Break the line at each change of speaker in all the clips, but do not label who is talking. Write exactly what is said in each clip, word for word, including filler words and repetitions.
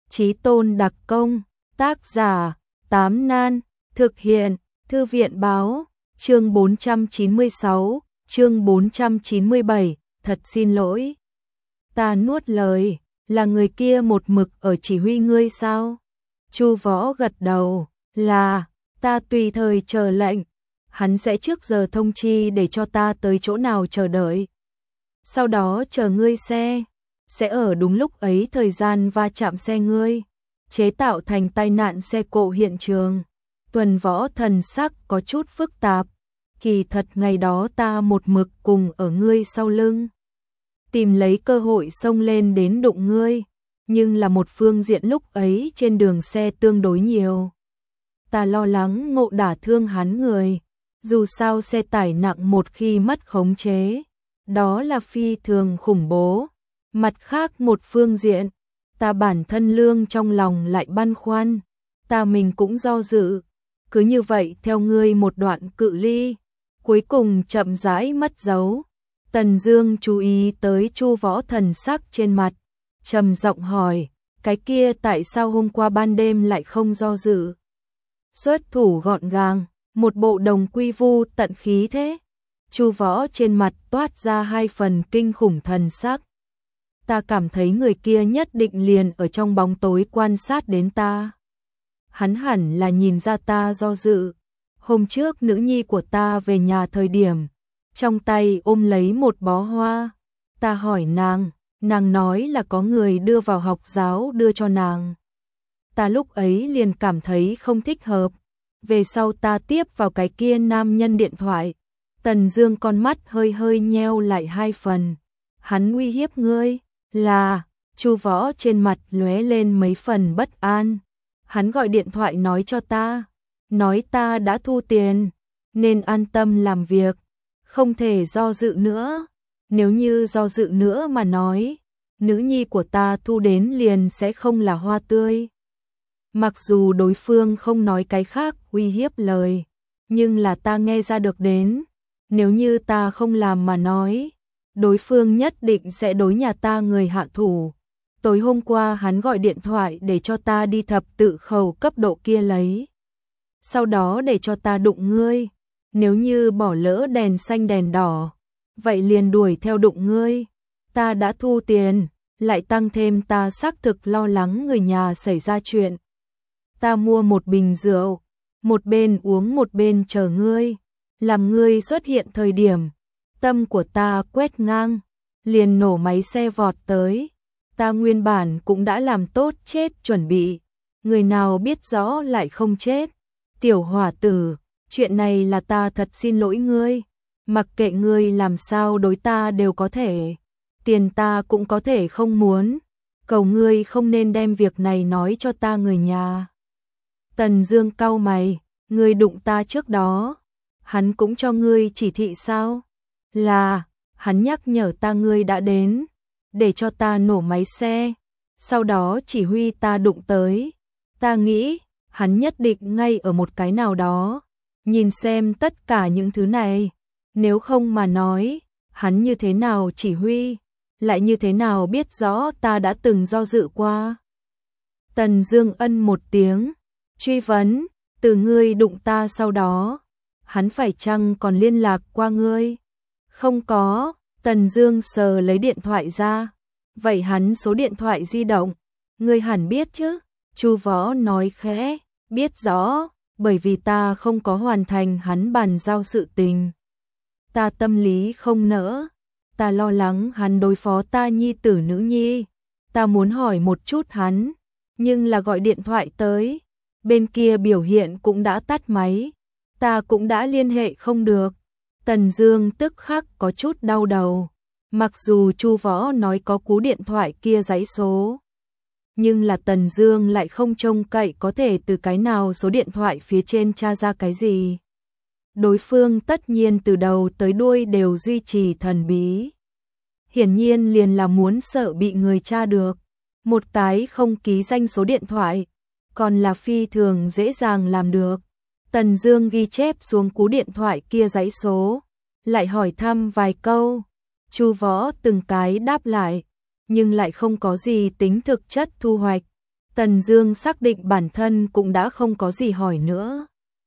Chí tôn đặc công, tác giả, Tám Nan, thực hiện, Thư viện báo, chương bốn trăm chín mươi sáu, chương bốn trăm chín mươi bảy, thật xin lỗi. Ta nuốt lời, là người kia một mực ở chỉ huy ngươi sao? Chu Võ gật đầu, là, ta tùy thời chờ lệnh, hắn sẽ trước giờ thông chi để cho ta tới chỗ nào chờ đợi. Sau đó chờ ngươi xe, sẽ ở đúng lúc ấy thời gian va chạm xe ngươi, chế tạo thành tai nạn xe cộ hiện trường. Tuần Võ thần sắc có chút phức tạp, kỳ thật ngày đó ta một mực cùng ở ngươi sau lưng, tìm lấy cơ hội xông lên đến đụng ngươi, nhưng là một phương diện lúc ấy trên đường xe tương đối nhiều. Ta lo lắng ngộ đả thương hắn người, dù sao xe tải nặng một khi mất khống chế, đó là phi thường khủng bố. Mặt khác một phương diện, ta bản thân lương trong lòng lại băn khoăn, ta mình cũng do dự, cứ như vậy theo ngươi một đoạn cự ly, cuối cùng chậm rãi mất dấu. Tần Dương chú ý tới Chu Võ thần sắc trên mặt, trầm giọng hỏi, cái kia tại sao hôm qua ban đêm lại không do dự? Xuất thủ gọn gàng, một bộ đồng quy vu tận khí thế. Chu Võ trên mặt toát ra hai phần kinh khủng thần sắc. Ta cảm thấy người kia nhất định liền ở trong bóng tối quan sát đến ta. Hắn hẳn là nhìn ra ta do dự. Hôm trước nữ nhi của ta về nhà thời điểm, trong tay ôm lấy một bó hoa. Ta hỏi nàng, nàng nói là có người đưa vào học giáo đưa cho nàng. Ta lúc ấy liền cảm thấy không thích hợp. Về sau ta tiếp vào cái kia nam nhân điện thoại. Tần Dương con mắt hơi hơi nheo lại hai phần. Hắn uy hiếp ngươi? Là, Chu Võ trên mặt lóe lên mấy phần bất an. Hắn gọi điện thoại nói cho ta, nói ta đã thu tiền, nên an tâm làm việc, không thể do dự nữa. Nếu như do dự nữa mà nói, nữ nhi của ta thu đến liền sẽ không là hoa tươi. Mặc dù đối phương không nói cái khác uy hiếp lời, nhưng là ta nghe ra được đến, nếu như ta không làm mà nói, đối phương nhất định sẽ đối nhà ta người hạ thủ. Tối hôm qua hắn gọi điện thoại để cho ta đi thập tự khẩu cấp độ kia lấy. Sau đó để cho ta đụng ngươi. Nếu như bỏ lỡ đèn xanh đèn đỏ, vậy liền đuổi theo đụng ngươi. Ta đã thu tiền, lại tăng thêm ta xác thực lo lắng người nhà xảy ra chuyện. Ta mua một bình rượu, một bên uống một bên chờ ngươi. Làm ngươi xuất hiện thời điểm, tâm của ta quét ngang, liền nổ máy xe vọt tới. Ta nguyên bản cũng đã làm tốt chết chuẩn bị, người nào biết rõ lại không chết. Tiểu hỏa tử, chuyện này là ta thật xin lỗi ngươi, mặc kệ ngươi làm sao đối ta đều có thể, tiền ta cũng có thể không muốn, cầu ngươi không nên đem việc này nói cho ta người nhà. Tần Dương cau mày, ngươi đụng ta trước đó, hắn cũng cho ngươi chỉ thị sao? Là, hắn nhắc nhở ta ngươi đã đến, để cho ta nổ máy xe, sau đó chỉ huy ta đụng tới. Ta nghĩ, hắn nhất định ngay ở một cái nào đó, nhìn xem tất cả những thứ này, nếu không mà nói, hắn như thế nào chỉ huy, lại như thế nào biết rõ ta đã từng do dự qua. Tần Dương ân một tiếng, truy vấn, từ ngươi đụng ta sau đó, hắn phải chăng còn liên lạc qua ngươi? Không có. Tần Dương sờ lấy điện thoại ra, vậy hắn số điện thoại di động, ngươi hẳn biết chứ? Chu Võ nói khẽ, biết rõ, bởi vì ta không có hoàn thành hắn bàn giao sự tình. Ta tâm lý không nỡ, ta lo lắng hắn đối phó ta nhi tử nữ nhi, ta muốn hỏi một chút hắn, nhưng là gọi điện thoại tới, bên kia biểu hiện cũng đã tắt máy, ta cũng đã liên hệ không được. Tần Dương tức khắc có chút đau đầu, mặc dù Chu Võ nói có cú điện thoại kia dãy số, nhưng là Tần Dương lại không trông cậy có thể từ cái nào số điện thoại phía trên tra ra cái gì. Đối phương tất nhiên từ đầu tới đuôi đều duy trì thần bí. Hiển nhiên liền là muốn sợ bị người tra được. Một cái không ký danh số điện thoại, còn là phi thường dễ dàng làm được. Tần Dương ghi chép xuống cú điện thoại kia dãy số, lại hỏi thăm vài câu. Chu Võ từng cái đáp lại, nhưng lại không có gì tính thực chất thu hoạch. Tần Dương xác định bản thân cũng đã không có gì hỏi nữa.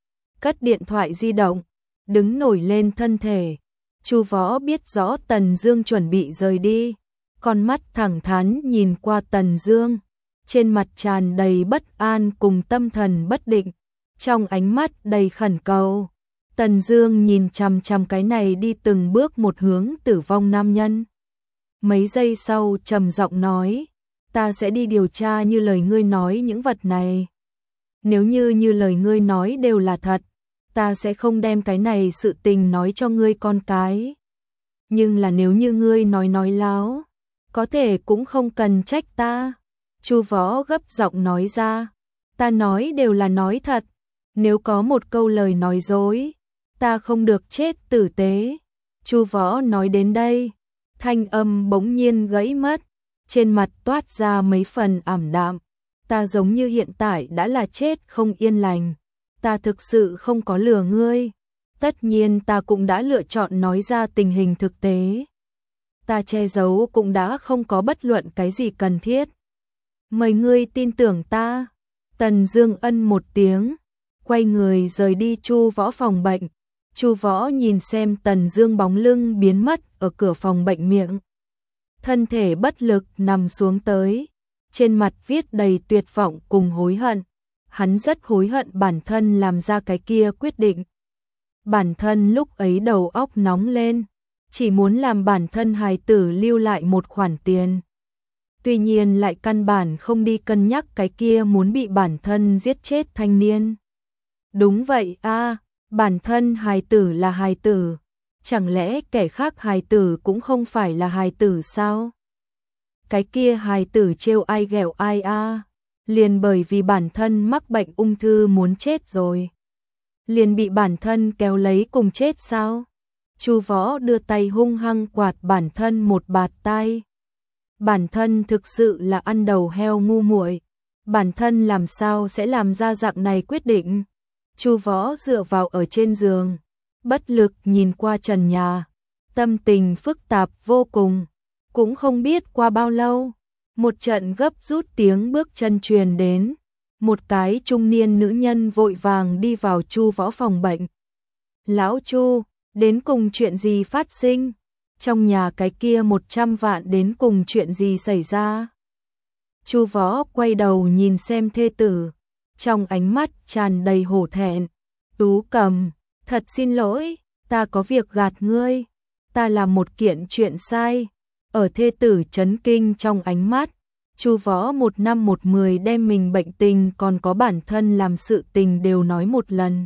Cất điện thoại di động, đứng nổi lên thân thể. Chu Võ biết rõ Tần Dương chuẩn bị rời đi, con mắt thẳng thắn nhìn qua Tần Dương, trên mặt tràn đầy bất an cùng tâm thần bất định, trong ánh mắt đầy khẩn cầu. Tần Dương nhìn chằm chằm cái này đi từng bước một hướng tử vong nam nhân. Mấy giây sau trầm giọng nói, ta sẽ đi điều tra như lời ngươi nói những vật này. Nếu như như lời ngươi nói đều là thật, ta sẽ không đem cái này sự tình nói cho ngươi con cái. Nhưng là nếu như ngươi nói nói láo, có thể cũng không cần trách ta. Chu Võ gấp giọng nói ra, ta nói đều là nói thật, nếu có một câu lời nói dối, ta không được chết tử tế. Chu Võ nói đến đây, thanh âm bỗng nhiên gãy mất, trên mặt toát ra mấy phần ảm đạm. Ta giống như hiện tại đã là chết không yên lành, ta thực sự không có lừa ngươi. Tất nhiên ta cũng đã lựa chọn nói ra tình hình thực tế. Ta che giấu cũng đã không có bất luận cái gì cần thiết. Mời ngươi tin tưởng ta. Tần Dương ân một tiếng, quay người rời đi Chu Võ phòng bệnh. Chu Võ nhìn xem Tần Dương bóng lưng biến mất ở cửa phòng bệnh miệng. Thân thể bất lực nằm xuống tới, trên mặt viết đầy tuyệt vọng cùng hối hận. Hắn rất hối hận bản thân làm ra cái kia quyết định. Bản thân lúc ấy đầu óc nóng lên, chỉ muốn làm bản thân hài tử lưu lại một khoản tiền. Tuy nhiên lại căn bản không đi cân nhắc cái kia muốn bị bản thân giết chết thanh niên. Đúng vậy a, à, bản thân hài tử là hài tử, chẳng lẽ kẻ khác hài tử cũng không phải là hài tử sao? Cái kia hài tử trêu ai ghẹo ai a, à? Liền bởi vì bản thân mắc bệnh ung thư muốn chết rồi, liền bị bản thân kéo lấy cùng chết sao? Chu Võ đưa tay hung hăng quạt bản thân một bạt tay. Bản thân thực sự là ăn đầu heo ngu muội, bản thân làm sao sẽ làm ra dạng này quyết định? Chu Võ dựa vào ở trên giường, bất lực nhìn qua trần nhà, tâm tình phức tạp vô cùng. Cũng không biết qua bao lâu, một trận gấp rút tiếng bước chân truyền đến, một cái trung niên nữ nhân vội vàng đi vào Chu Võ phòng bệnh. Lão Chu, đến cùng chuyện gì phát sinh? Trong nhà cái kia một trăm vạn đến cùng chuyện gì xảy ra? Chu Võ quay đầu nhìn xem thê tử, trong ánh mắt tràn đầy hổ thẹn. Tú Cầm, thật xin lỗi, ta có việc gạt ngươi, ta làm một kiện chuyện sai. Ở thê tử chấn kinh trong ánh mắt, Chu Võ một năm một mười đem mình bệnh tình còn có bản thân làm sự tình đều nói một lần.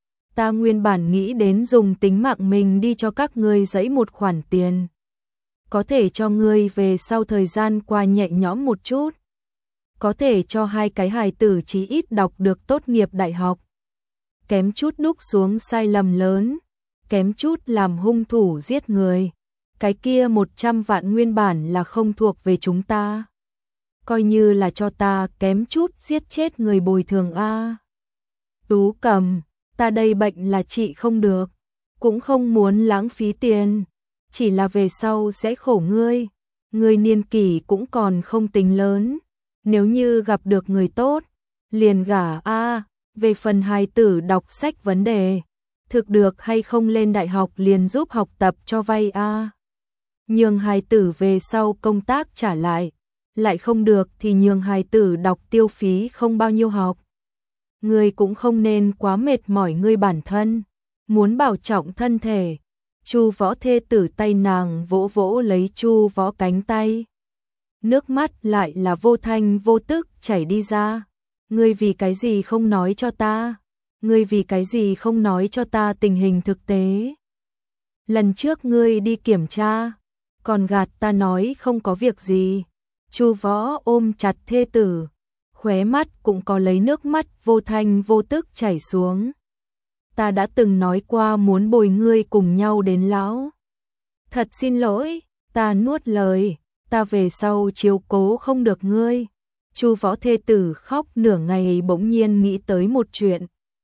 Ta nguyên bản nghĩ đến dùng tính mạng mình đi cho các ngươi dãy một khoản tiền, có thể cho ngươi về sau thời gian qua nhẹ nhõm một chút, có thể cho hai cái hài tử chí ít đọc được tốt nghiệp đại học. Kém chút đúc xuống sai lầm lớn, kém chút làm hung thủ giết người. Cái kia một trăm vạn nguyên bản là không thuộc về chúng ta, coi như là cho ta kém chút giết chết người bồi thường a. Tú Cầm, ta đây bệnh là trị không được, cũng không muốn lãng phí tiền, chỉ là về sau sẽ khổ ngươi. Ngươi niên kỷ cũng còn không tính lớn, nếu như gặp được người tốt, liền gả a. Về phần hài tử đọc sách vấn đề, thực được hay không lên đại học liền giúp học tập cho vay a. Nhường hài tử về sau công tác trả lại, lại không được thì nhường hài tử đọc tiêu phí không bao nhiêu học. Ngươi cũng không nên quá mệt mỏi ngươi bản thân, muốn bảo trọng thân thể. Chu Võ thê tử tay nàng vỗ vỗ lấy Chu Võ cánh tay. Nước mắt lại là vô thanh vô tức chảy đi ra. Ngươi vì cái gì không nói cho ta? Ngươi vì cái gì không nói cho ta tình hình thực tế? Lần trước ngươi đi kiểm tra, còn gạt ta nói không có việc gì. Chu Võ ôm chặt thê tử, khóe mắt cũng có lấy nước mắt vô thanh vô tức chảy xuống. Ta đã từng nói qua muốn bồi ngươi cùng nhau đến lão. Thật xin lỗi, ta nuốt lời, ta về sau chiếu cố không được ngươi. Chu Võ thê tử khóc nửa ngày bỗng nhiên nghĩ tới một chuyện.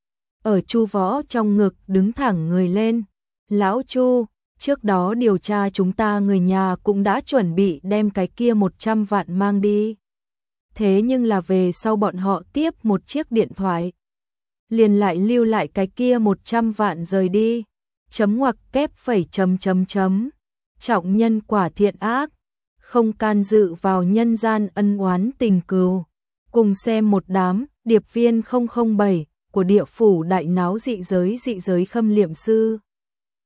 Ở Chu Võ trong ngực đứng thẳng người lên. Lão Chu, trước đó điều tra chúng ta người nhà cũng đã chuẩn bị đem cái kia một trăm vạn mang đi. thế nhưng là về sau bọn họ tiếp một chiếc điện thoại. Liền lại lưu lại cái kia một trăm vạn rời đi. Chấm ngoặc kép phẩy chấm chấm chấm. Trọng nhân quả thiện ác, không can dự vào nhân gian ân oán tình cừu. Cùng xem một đám, điệp viên không không bảy của địa phủ đại náo dị giới dị giới khâm liệm sư.